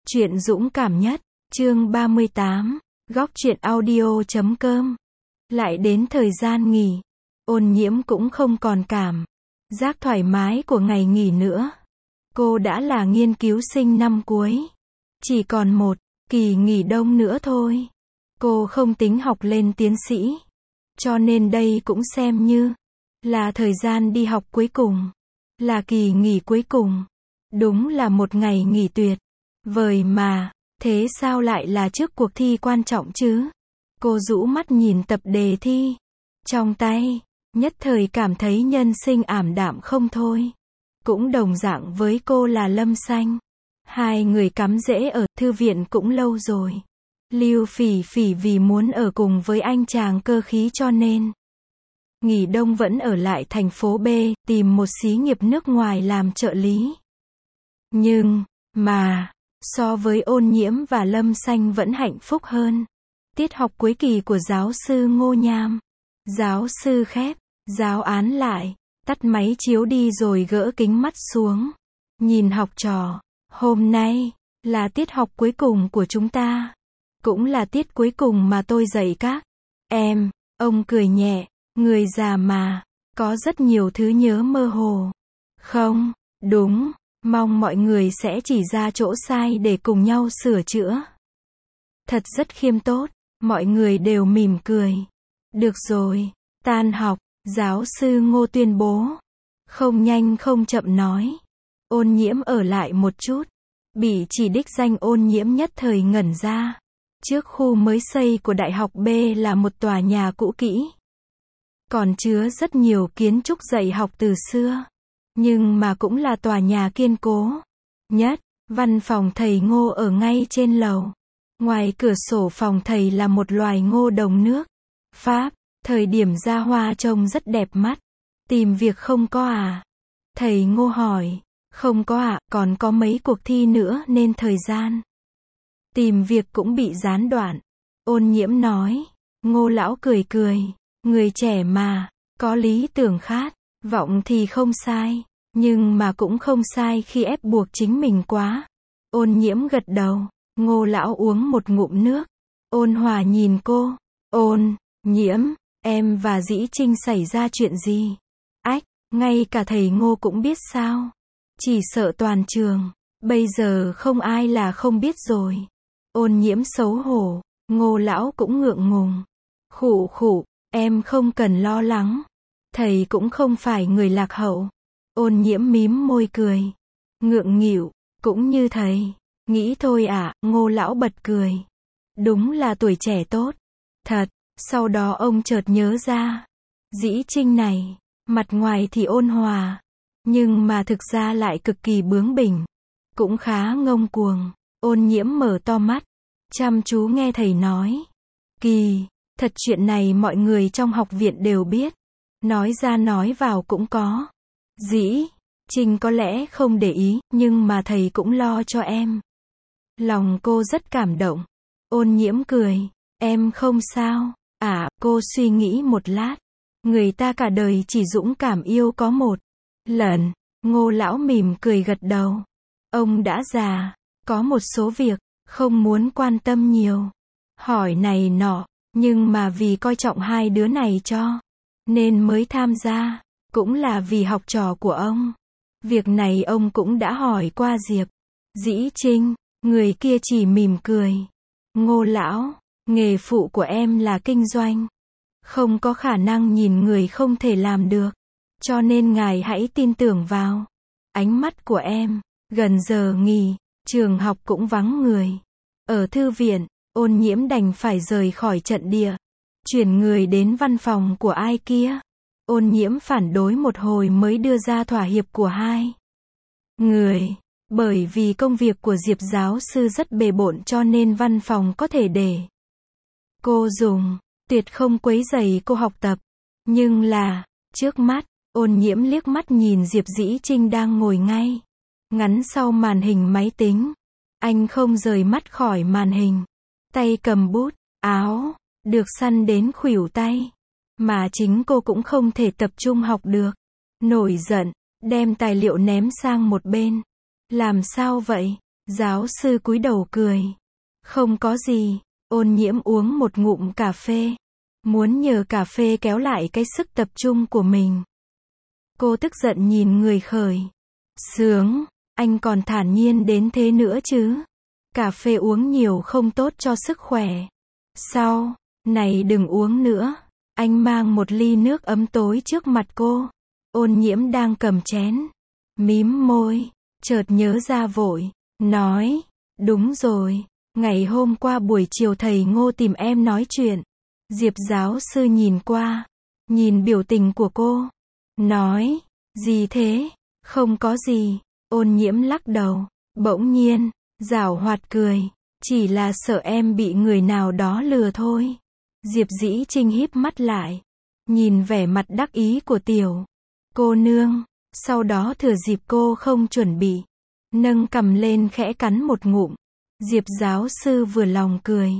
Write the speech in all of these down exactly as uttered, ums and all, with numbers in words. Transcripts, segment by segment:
Truyện dũng cảm nhất, chương ba mươi tám, góc truyện audio chấm com. Lại đến thời gian nghỉ, Ôn Nhiễm cũng không còn cảm giác thoải mái của ngày nghỉ nữa. Cô đã là nghiên cứu sinh năm cuối, chỉ còn một kỳ nghỉ đông nữa thôi. Cô không tính học lên tiến sĩ, cho nên đây cũng xem như là thời gian đi học cuối cùng, là kỳ nghỉ cuối cùng. Đúng là một ngày nghỉ tuyệt vời mà, thế sao lại là trước cuộc thi quan trọng chứ? Cô rũ mắt nhìn tập đề thi trong tay, nhất thời cảm thấy nhân sinh ảm đạm không thôi. Cũng đồng dạng với cô là Lâm Xanh. Hai người cắm rễ ở thư viện cũng lâu rồi. Lưu Phỉ Phỉ vì muốn ở cùng với anh chàng cơ khí cho nên nghỉ đông vẫn ở lại thành phố B, tìm một xí nghiệp nước ngoài làm trợ lý. Nhưng, mà, so với Ôn Nhiễm và Lâm Xanh vẫn hạnh phúc hơn. Tiết học cuối kỳ của giáo sư Ngô Nham. Giáo sư khép giáo án lại, tắt máy chiếu đi rồi gỡ kính mắt xuống. Nhìn học trò, hôm nay là tiết học cuối cùng của chúng ta. Cũng là tiết cuối cùng mà tôi dạy các em. Ông cười nhẹ, người già mà, có rất nhiều thứ nhớ mơ hồ. Không, đúng, mong mọi người sẽ chỉ ra chỗ sai để cùng nhau sửa chữa. Thật rất khiêm tốt, mọi người đều mỉm cười. Được rồi, tan học, giáo sư Ngô tuyên bố. Không nhanh không chậm nói. Ôn Nhiễm ở lại một chút. Bị chỉ đích danh Ôn Nhiễm nhất thời ngẩn ra. Trước khu mới xây của Đại học B là một tòa nhà cũ kỹ. Còn chứa rất nhiều kiến trúc dạy học từ xưa. Nhưng mà cũng là tòa nhà kiên cố nhất. Văn phòng thầy Ngô ở ngay trên lầu. Ngoài cửa sổ phòng thầy là một loài ngô đồng nước Pháp. Thời điểm ra hoa trông rất đẹp mắt. Tìm việc không có à? Thầy Ngô hỏi. Không có ạ, à, còn có mấy cuộc thi nữa nên thời gian tìm việc cũng bị gián đoạn. Ôn Nhiễm nói. Ngô lão cười cười. Người trẻ mà, có lý tưởng khát vọng thì không sai. Nhưng mà cũng không sai khi ép buộc chính mình quá. Ôn Nhiễm gật đầu. Ngô lão uống một ngụm nước. Ôn hòa nhìn cô. Ôn Nhiễm, em và Dĩ Trinh xảy ra chuyện gì? Ách, ngay cả thầy Ngô cũng biết sao? Chỉ sợ toàn trường, bây giờ không ai là không biết rồi. Ôn Nhiễm xấu hổ. Ngô lão cũng ngượng ngùng. Khụ khụ, em không cần lo lắng. Thầy cũng không phải người lạc hậu. Ôn Nhiễm mím môi cười. Ngượng nghịu, cũng như thầy. Nghĩ thôi à, Ngô lão bật cười. Đúng là tuổi trẻ tốt. Thật, sau đó ông chợt nhớ ra. Dĩ Trinh này, mặt ngoài thì ôn hòa. Nhưng mà thực ra lại cực kỳ bướng bỉnh. Cũng khá ngông cuồng. Ôn Nhiễm mở to mắt. Chăm chú nghe thầy nói. Kỳ, thật chuyện này mọi người trong học viện đều biết. Nói ra nói vào cũng có. Dĩ Trinh có lẽ không để ý, nhưng mà thầy cũng lo cho em. Lòng cô rất cảm động. Ôn Nhiễm cười. Em không sao. À, cô suy nghĩ một lát. Người ta cả đời chỉ dũng cảm yêu có một lần. Ngô lão mỉm cười gật đầu. Ông đã già, có một số việc không muốn quan tâm nhiều. Hỏi này nọ, nhưng mà vì coi trọng hai đứa này cho nên mới tham gia, cũng là vì học trò của ông. Việc này ông cũng đã hỏi qua Diệp Dĩ Trinh, người kia chỉ mỉm cười. Ngô lão, nghề phụ của em là kinh doanh. Không có khả năng nhìn người không thể làm được. Cho nên ngài hãy tin tưởng vào ánh mắt của em. Gần giờ nghỉ, trường học cũng vắng người. Ở thư viện, Ôn Nhiễm đành phải rời khỏi trận địa. Chuyển người đến văn phòng của ai kia. Ôn Nhiễm phản đối một hồi mới đưa ra thỏa hiệp của hai người. Bởi vì công việc của Diệp giáo sư rất bề bộn cho nên văn phòng có thể để cô dùng. Tuyệt không quấy rầy cô học tập. Nhưng là, trước mắt, Ôn Nhiễm liếc mắt nhìn Diệp Dĩ Trinh đang ngồi ngay ngắn sau màn hình máy tính. Anh không rời mắt khỏi màn hình. Tay cầm bút, áo, được săn đến khuỷu tay. Mà chính cô cũng không thể tập trung học được. Nổi giận, đem tài liệu ném sang một bên. Làm sao vậy? Giáo sư cúi đầu cười. Không có gì, Ôn Nhiễm uống một ngụm cà phê. Muốn nhờ cà phê kéo lại cái sức tập trung của mình. Cô tức giận nhìn người khởi. Sướng, anh còn thản nhiên đến thế nữa chứ. Cà phê uống nhiều không tốt cho sức khỏe. Sau, này đừng uống nữa. Anh mang một ly nước ấm tối trước mặt cô. Ôn Nhiễm đang cầm chén. Mím môi, chợt nhớ ra vội. Nói, đúng rồi, ngày hôm qua buổi chiều thầy Ngô tìm em nói chuyện. Diệp giáo sư nhìn qua, nhìn biểu tình của cô. Nói, gì thế? Không có gì. Ôn Nhiễm lắc đầu, bỗng nhiên, giảo hoạt cười. Chỉ là sợ em bị người nào đó lừa thôi. Diệp Dĩ Trinh híp mắt lại, nhìn vẻ mặt đắc ý của tiểu cô nương, sau đó thừa dịp cô không chuẩn bị, nâng cằm lên khẽ cắn một ngụm. Diệp giáo sư vừa lòng cười.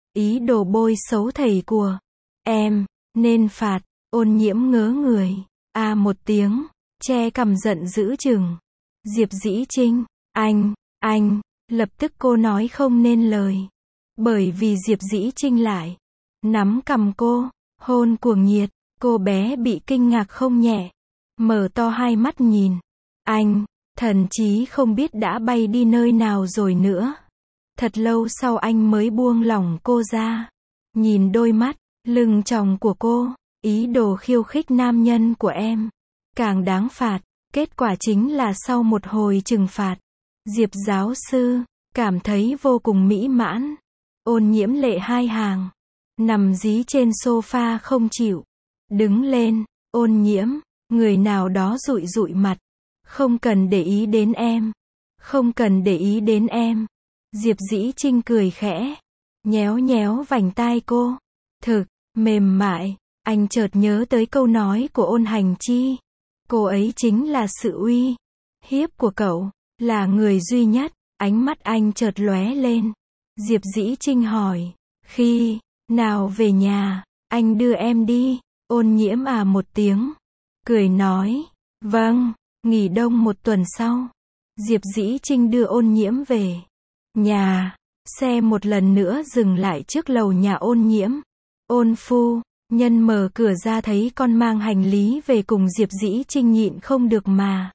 Ý đồ bôi xấu thầy của em, nên phạt. Ôn Nhiễm ngớ người, a à một tiếng, che cằm giận dữ chừng. Diệp Dĩ Trinh, anh, anh, lập tức cô nói không nên lời. Bởi vì Diệp Dĩ Trinh lại nắm cằm cô, hôn cuồng nhiệt, cô bé bị kinh ngạc không nhẹ, mở to hai mắt nhìn. Anh, thần chí không biết đã bay đi nơi nào rồi nữa. Thật lâu sau anh mới buông lỏng cô ra. Nhìn đôi mắt, lưng tròng của cô, ý đồ khiêu khích nam nhân của em. Càng đáng phạt, kết quả chính là sau một hồi trừng phạt. Diệp giáo sư, cảm thấy vô cùng mỹ mãn. Ôn Nhiễm lệ hai hàng. Nằm dí trên sofa không chịu. Đứng lên, Ôn Nhiễm, người nào đó dụi dụi mặt. Không cần để ý đến em. Không cần để ý đến em. Diệp Dĩ Trinh cười khẽ. Nhéo nhéo vành tai cô. Thực, mềm mại. Anh chợt nhớ tới câu nói của Ôn Hành Chi. Cô ấy chính là sự uy hiếp của cậu. Là người duy nhất. Ánh mắt anh chợt lóe lên. Diệp Dĩ Trinh hỏi. Khi nào về nhà, anh đưa em đi. Ôn Nhiễm à một tiếng. Cười nói. Vâng, nghỉ đông một tuần sau. Diệp Dĩ Trinh đưa Ôn Nhiễm về nhà. Xe một lần nữa dừng lại trước lầu nhà Ôn Nhiễm. Ôn phu nhân mở cửa ra thấy con mang hành lý về cùng Diệp Dĩ Trinh nhịn không được mà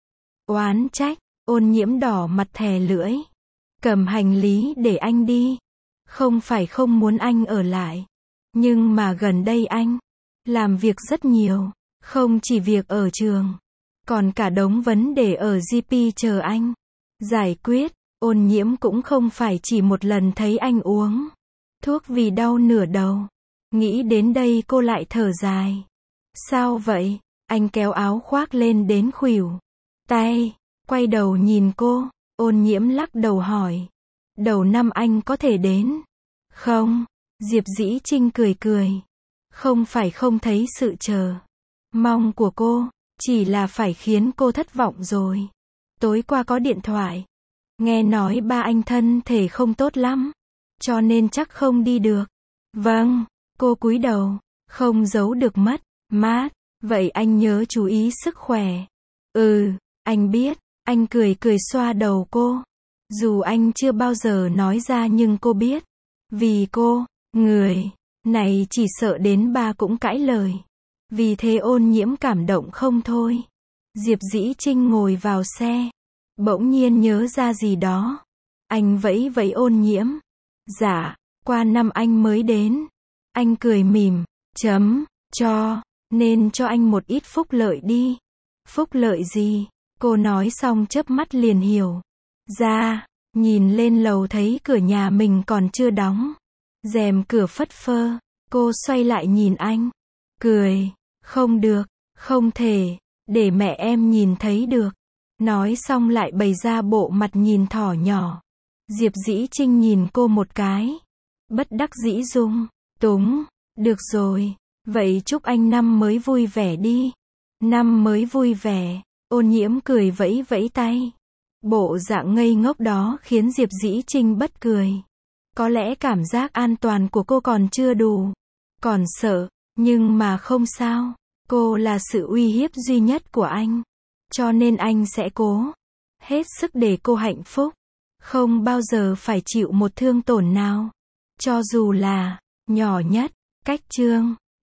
oán trách. Ôn Nhiễm đỏ mặt thè lưỡi. Cầm hành lý để anh đi. Không phải không muốn anh ở lại. Nhưng mà gần đây anh làm việc rất nhiều. Không chỉ việc ở trường. Còn cả đống vấn đề ở giê pê chờ anh giải quyết. Ôn Nhiễm cũng không phải chỉ một lần thấy anh uống thuốc vì đau nửa đầu. Nghĩ đến đây cô lại thở dài. Sao vậy? Anh kéo áo khoác lên đến khuỷu tay. Quay đầu nhìn cô. Ôn Nhiễm lắc đầu hỏi. Đầu năm anh có thể đến không? Diệp Dĩ Trinh cười cười. Không phải không thấy sự chờ mong của cô. Chỉ là phải khiến cô thất vọng rồi. Tối qua có điện thoại. Nghe nói ba anh thân thể không tốt lắm. Cho nên chắc không đi được. Vâng. Cô cúi đầu. Không giấu được mất mát. Vậy anh nhớ chú ý sức khỏe. Ừ, anh biết. Anh cười cười xoa đầu cô. Dù anh chưa bao giờ nói ra nhưng cô biết. Vì cô, người này chỉ sợ đến ba cũng cãi lời. Vì thế Ôn Nhiễm cảm động không thôi. Diệp Dĩ Trinh ngồi vào xe. Bỗng nhiên nhớ ra gì đó. Anh vẫy vẫy Ôn Nhiễm. Dạ, qua năm anh mới đến. Anh cười mỉm. Chấm, cho, nên cho anh một ít phúc lợi đi. Phúc lợi gì? Cô nói xong chớp mắt liền hiểu ra. Nhìn lên lầu thấy cửa nhà mình còn chưa đóng. Rèm cửa phất phơ. Cô xoay lại nhìn anh. Cười. Không được. Không thể. Để mẹ em nhìn thấy được. Nói xong lại bày ra bộ mặt nhìn thỏ nhỏ. Diệp Dĩ Trinh nhìn cô một cái. Bất đắc dĩ dung túng. Được rồi. Vậy chúc anh năm mới vui vẻ đi. Năm mới vui vẻ. Ôn Nhiễm cười vẫy vẫy tay. Bộ dạng ngây ngốc đó khiến Diệp Dĩ Trinh bất cười. Có lẽ cảm giác an toàn của cô còn chưa đủ. Còn sợ. Nhưng mà không sao. Cô là sự uy hiếp duy nhất của anh. Cho nên anh sẽ cố hết sức để cô hạnh phúc. Không bao giờ phải chịu một thương tổn nào. Cho dù là nhỏ nhất. Cách chương